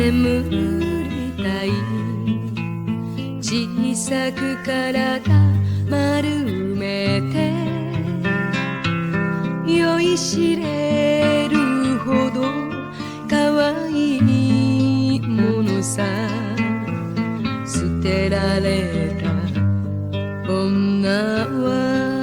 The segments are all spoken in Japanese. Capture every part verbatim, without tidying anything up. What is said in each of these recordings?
眠りたい。小さく体丸めて酔いしれるほど可愛いものさ。捨てられた女は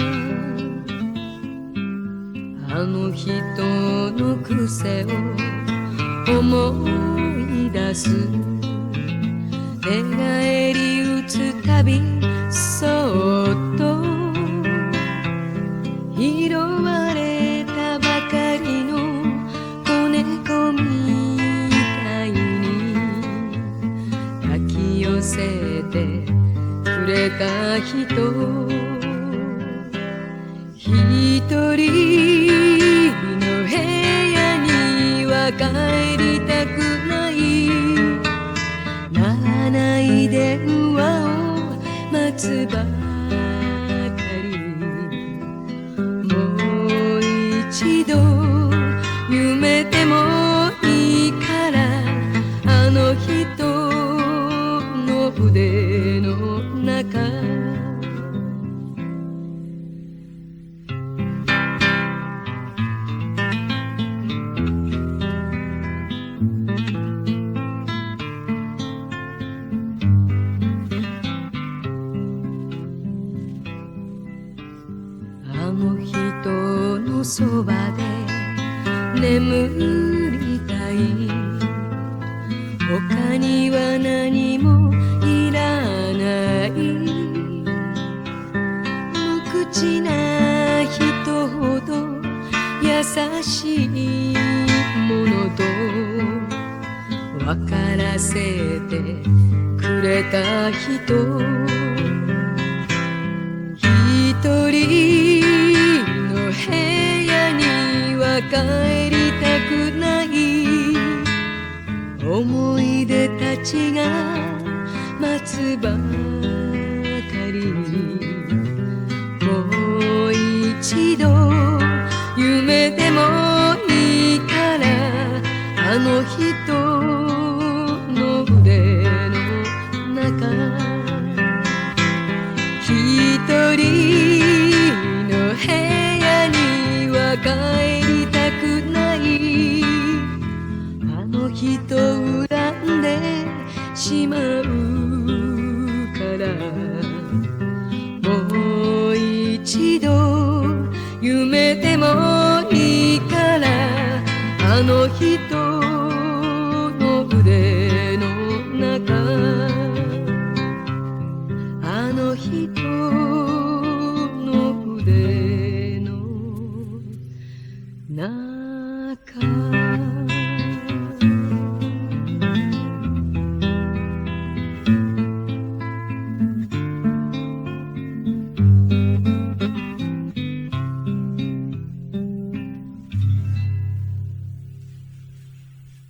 あの人の癖を思い出す。寝返り打つたびそっと拾われたばかりの子猫みたいに抱き寄せてくれた人。一人の部屋には帰りたくない。鳴らない電話を待つばかり。もう一度夢でもいいからあの人の腕の中。あの人のそばで眠りたい。他には何もいらない。無口な人ほど優しいものと分からせてくれた人。一人の部屋には帰りたくない。思い出たちが待つばかり。もう一度夢でもいいからあの人の腕の中。一人の部屋には帰りたくない。あの人恨んでしまうからもう一度夢でもいいからあの人